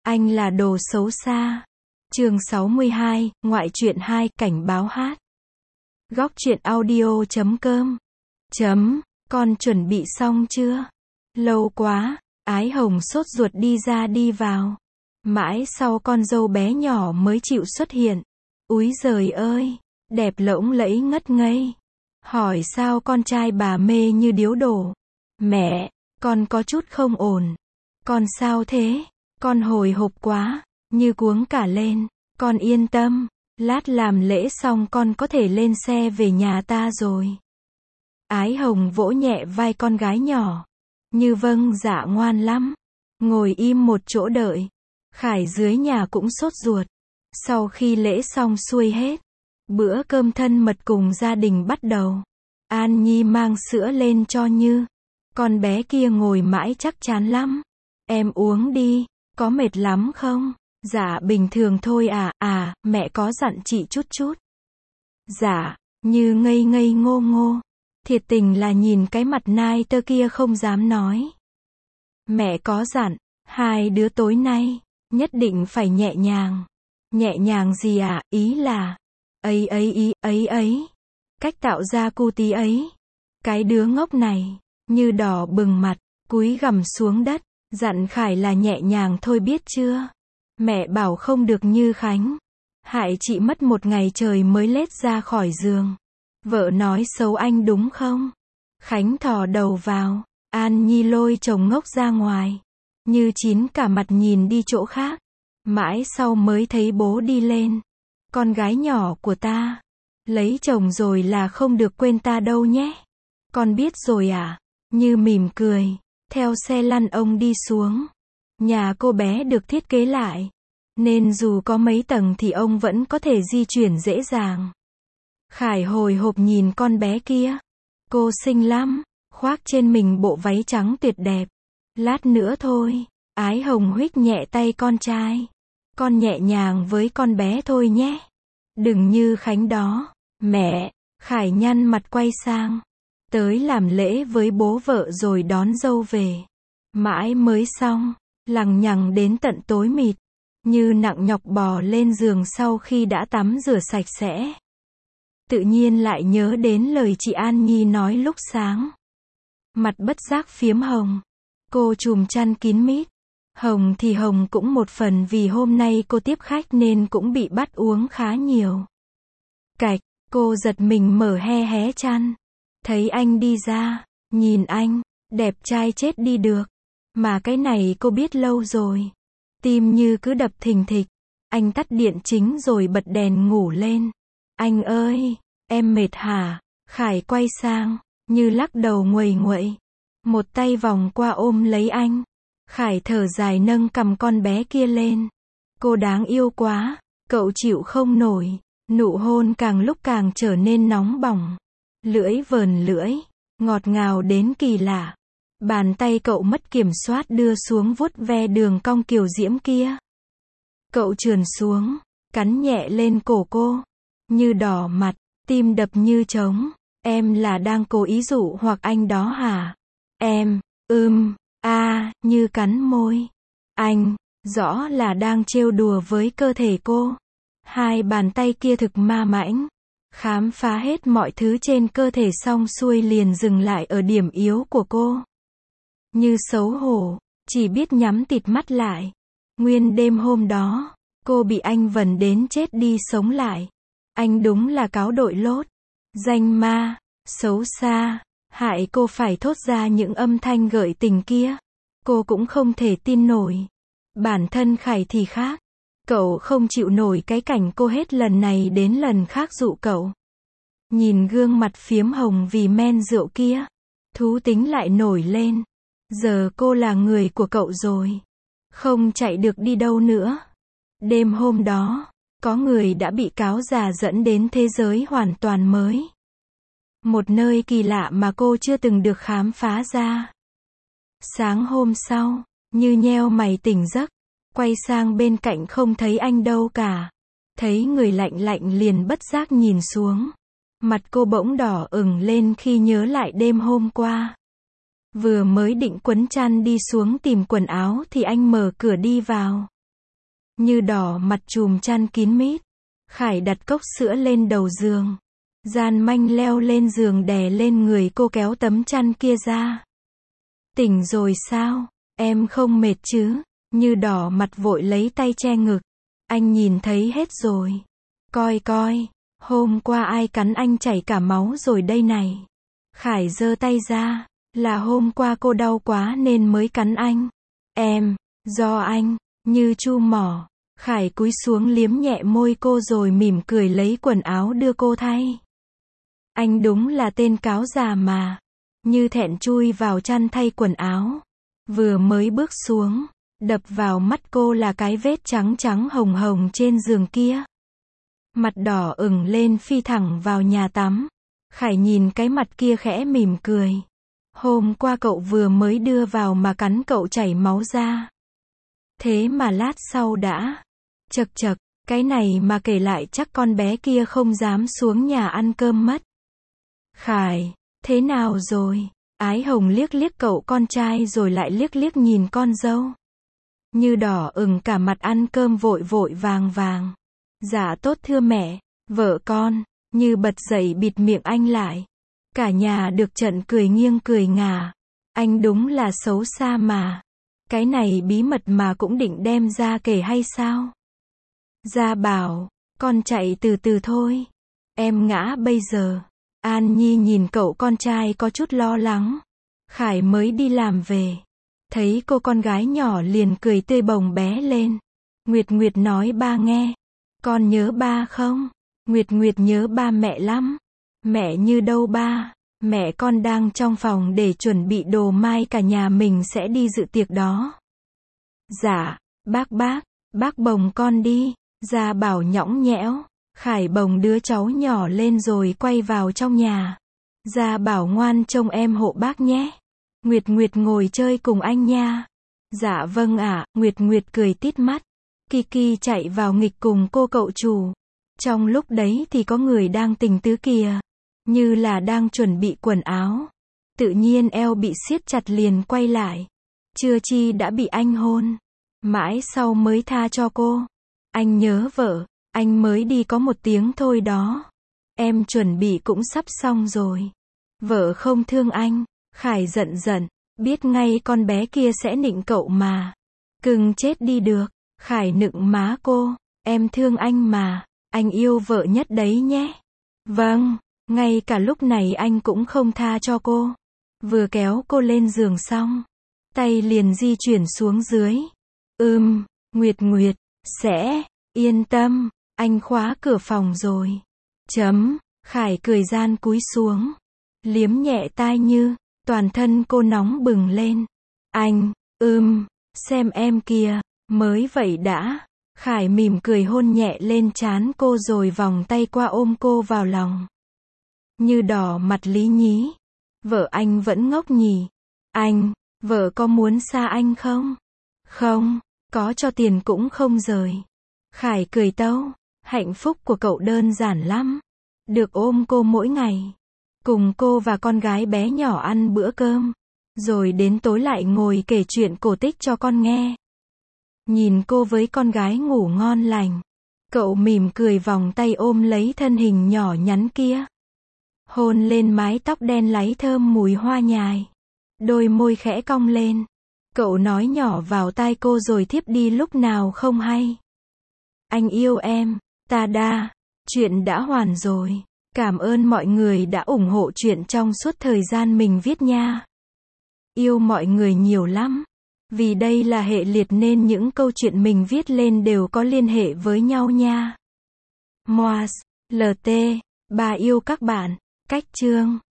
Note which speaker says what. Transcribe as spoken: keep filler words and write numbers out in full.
Speaker 1: Anh là đồ xấu xa. Chương sáu mươi hai, ngoại truyện hai, cảnh báo hát. Góc truyện audio chấm com. Chấm, con chuẩn bị xong chưa? Lâu quá, Ái Hồng sốt ruột đi ra đi vào. Mãi sau con dâu bé nhỏ mới chịu xuất hiện. Úi giời ơi, đẹp lỗng lẫy ngất ngây. Hỏi sao con trai bà mê như điếu đổ. Mẹ, con có chút không ổn. Con sao thế? Con hồi hộp quá, như cuống cả lên. Con yên tâm, lát làm lễ xong con có thể lên xe về nhà ta rồi. Ái Hồng vỗ nhẹ vai con gái nhỏ. Như vâng dạ ngoan lắm. Ngồi im một chỗ đợi. Khải dưới nhà cũng sốt ruột. Sau khi lễ xong xuôi hết, bữa cơm thân mật cùng gia đình bắt đầu. An Nhi mang sữa lên cho Như. Con bé kia ngồi mãi chắc chán lắm. Em uống đi, có mệt lắm không? Dạ bình thường thôi à, à, mẹ có dặn chị chút chút. Dạ, Như ngây ngây ngô ngô. Thiệt tình là nhìn cái mặt nai tơ kia không dám nói. Mẹ có dặn, hai đứa tối nay, nhất định phải nhẹ nhàng. Nhẹ nhàng gì à, ý là, ấy ấy ý, ấy ấy. Cách tạo ra cu tí ấy. Cái đứa ngốc này, Như đỏ bừng mặt, cúi gằm xuống đất, dặn Khải là nhẹ nhàng thôi biết chưa? Mẹ bảo không được Như Khánh. Hại chị mất một ngày trời mới lết ra khỏi giường. Vợ nói xấu anh đúng không? Khánh thò đầu vào, An Nhi lôi chồng ngốc ra ngoài. Như chín cả mặt nhìn đi chỗ khác. Mãi sau mới thấy bố đi lên. Con gái nhỏ của ta, lấy chồng rồi là không được quên ta đâu nhé. Con biết rồi à? Như mỉm cười, theo xe lăn ông đi xuống. Nhà cô bé được thiết kế lại, nên dù có mấy tầng thì ông vẫn có thể di chuyển dễ dàng. Khải hồi hộp nhìn con bé kia. Cô xinh lắm, khoác trên mình bộ váy trắng tuyệt đẹp. Lát nữa thôi. Ái Hồng huých nhẹ tay con trai. Con nhẹ nhàng với con bé thôi nhé. Đừng như Khánh đó. Mẹ, Khải nhăn mặt quay sang. Tới làm lễ với bố vợ rồi đón dâu về. Mãi mới xong, lằng nhằng đến tận tối mịt. Như nặng nhọc bò lên giường sau khi đã tắm rửa sạch sẽ. Tự nhiên lại nhớ đến lời chị An Nhi nói lúc sáng. Mặt bất giác phiếm hồng. Cô chùm chăn kín mít. Hồng thì hồng cũng một phần vì hôm nay cô tiếp khách nên cũng bị bắt uống khá nhiều. Cạch, cô giật mình mở he hé chăn. Thấy anh đi ra, nhìn anh, đẹp trai chết đi được. Mà cái này cô biết lâu rồi. Tim Như cứ đập thình thịch. Anh tắt điện chính rồi bật đèn ngủ lên. Anh ơi, em mệt hả? Khải quay sang, Như lắc đầu nguầy nguậy. Một tay vòng qua ôm lấy anh. Khải thở dài nâng cầm con bé kia lên. Cô đáng yêu quá, cậu chịu không nổi. Nụ hôn càng lúc càng trở nên nóng bỏng. Lưỡi vờn lưỡi, ngọt ngào đến kỳ lạ. Bàn tay cậu mất kiểm soát đưa xuống vuốt ve đường cong kiều diễm kia. Cậu trườn xuống, cắn nhẹ lên cổ cô. Như đỏ mặt, tim đập như trống. Em là đang cố ý dụ hoặc anh đó hả? Em, ưm, a, à, Như cắn môi. Anh, rõ là đang trêu đùa với cơ thể cô. Hai bàn tay kia thực ma mãnh. Khám phá hết mọi thứ trên cơ thể xong xuôi liền dừng lại ở điểm yếu của cô. Như xấu hổ, chỉ biết nhắm tịt mắt lại. Nguyên đêm hôm đó, cô bị anh vần đến chết đi sống lại. Anh đúng là cáo đội lốt. Danh ma, xấu xa, hại cô phải thốt ra những âm thanh gợi tình kia. Cô cũng không thể tin nổi. Bản thân Khải thì khác. Cậu không chịu nổi cái cảnh cô hết lần này đến lần khác dụ cậu. Nhìn gương mặt phiếm hồng vì men rượu kia, thú tính lại nổi lên. Giờ cô là người của cậu rồi. Không chạy được đi đâu nữa. Đêm hôm đó, có người đã bị cáo già dẫn đến thế giới hoàn toàn mới. Một nơi kỳ lạ mà cô chưa từng được khám phá ra. Sáng hôm sau, Như nheo mày tỉnh giấc. Quay sang bên cạnh không thấy anh đâu cả. Thấy người lạnh lạnh liền bất giác nhìn xuống. Mặt cô bỗng đỏ ửng lên khi nhớ lại đêm hôm qua. Vừa mới định quấn chăn đi xuống tìm quần áo thì anh mở cửa đi vào. Như Đỏ mặt trùm chăn kín mít. Khải đặt cốc sữa lên đầu giường. Gian Manh leo lên giường đè lên người cô kéo tấm chăn kia ra. Tỉnh rồi sao? Em không mệt chứ? Như Đỏ mặt vội lấy tay che ngực. Anh nhìn thấy hết rồi. Coi coi, hôm qua ai cắn anh chảy cả máu rồi đây này. Khải giơ tay ra. Là hôm qua cô đau quá nên mới cắn anh. Em, do anh, Như chu mỏ. Khải cúi xuống liếm nhẹ môi cô rồi mỉm cười lấy quần áo đưa cô thay. Anh đúng là tên cáo già mà. Như thẹn chui vào chăn thay quần áo. Vừa mới bước xuống, đập vào mắt cô là cái vết trắng trắng hồng hồng trên giường kia. Mặt đỏ ửng lên phi thẳng vào nhà tắm. Khải nhìn cái mặt kia khẽ mỉm cười. Hôm qua cậu vừa mới đưa vào mà cắn cậu chảy máu ra. Thế mà lát sau đã. Chật chật, cái này mà kể lại chắc con bé kia không dám xuống nhà ăn cơm mất. Khải, thế nào rồi? Ái Hồng liếc liếc cậu con trai rồi lại liếc liếc nhìn con dâu. Như Đỏ ửng cả mặt ăn cơm vội vội vàng vàng. Dạ tốt thưa mẹ, vợ con. Như bật dậy bịt miệng anh lại. Cả nhà được trận cười nghiêng cười ngả. Anh đúng là xấu xa mà. Cái này bí mật mà cũng định đem ra kể hay sao? Gia bảo, con chạy từ từ thôi. Em ngã bây giờ. An Nhi nhìn cậu con trai có chút lo lắng. Khải mới đi làm về. Thấy cô con gái nhỏ liền cười tươi bồng bé lên. Nguyệt Nguyệt nói ba nghe. Con nhớ ba không? Nguyệt Nguyệt nhớ ba mẹ lắm. Mẹ Như đâu ba? Mẹ con đang trong phòng để chuẩn bị đồ mai cả nhà mình sẽ đi dự tiệc đó. Dạ, bác bác, bác bồng con đi. Gia bảo nhõng nhẽo. Khải bồng đứa cháu nhỏ lên rồi quay vào trong nhà. Gia bảo ngoan trông em hộ bác nhé. Nguyệt Nguyệt ngồi chơi cùng anh nha. Dạ vâng ạ, Nguyệt Nguyệt cười tít mắt. Kiki chạy vào nghịch cùng cô cậu chủ. Trong lúc đấy thì có người đang tình tứ kìa. Như là đang chuẩn bị quần áo. Tự nhiên eo bị siết chặt liền quay lại. Chưa chi đã bị anh hôn. Mãi sau mới tha cho cô. Anh nhớ vợ. Anh mới đi có một tiếng thôi đó. Em chuẩn bị cũng sắp xong rồi. Vợ không thương anh. Khải giận giận. Biết ngay con bé kia sẽ nịnh cậu mà. Cưng chết đi được. Khải nựng má cô. Em thương anh mà. Anh yêu vợ nhất đấy nhé. Vâng. Ngay cả lúc này anh cũng không tha cho cô. Vừa kéo cô lên giường xong. Tay liền di chuyển xuống dưới. Ừm, Nguyệt Nguyệt. Sẽ. Yên tâm. Anh khóa cửa phòng rồi. Chấm. Khải cười gian cúi xuống. Liếm nhẹ tai Như. Toàn thân cô nóng bừng lên. Anh. Ừm. Xem em kìa. Mới vậy đã. Khải mỉm cười hôn nhẹ lên trán cô rồi vòng tay qua ôm cô vào lòng. Như Đỏ mặt lý nhí. Vợ anh vẫn ngốc nhỉ. Anh. Vợ có muốn xa anh không? Không. Có cho tiền cũng không rời. Khải cười tâu. Hạnh phúc của cậu đơn giản lắm. Được ôm cô mỗi ngày. Cùng cô và con gái bé nhỏ ăn bữa cơm. Rồi đến tối lại ngồi kể chuyện cổ tích cho con nghe. Nhìn cô với con gái ngủ ngon lành. Cậu mỉm cười vòng tay ôm lấy thân hình nhỏ nhắn kia. Hôn lên mái tóc đen láy thơm mùi hoa nhài. Đôi môi khẽ cong lên. Cậu nói nhỏ vào tai cô rồi thiếp đi lúc nào không hay. Anh yêu em. Ta đa. Chuyện đã hoàn rồi. Cảm ơn mọi người đã ủng hộ chuyện trong suốt thời gian mình viết nha. Yêu mọi người nhiều lắm. Vì đây là hệ liệt nên những câu chuyện mình viết lên đều có liên hệ với nhau nha. Moas, lờ tê, bà yêu các bạn. Cách chương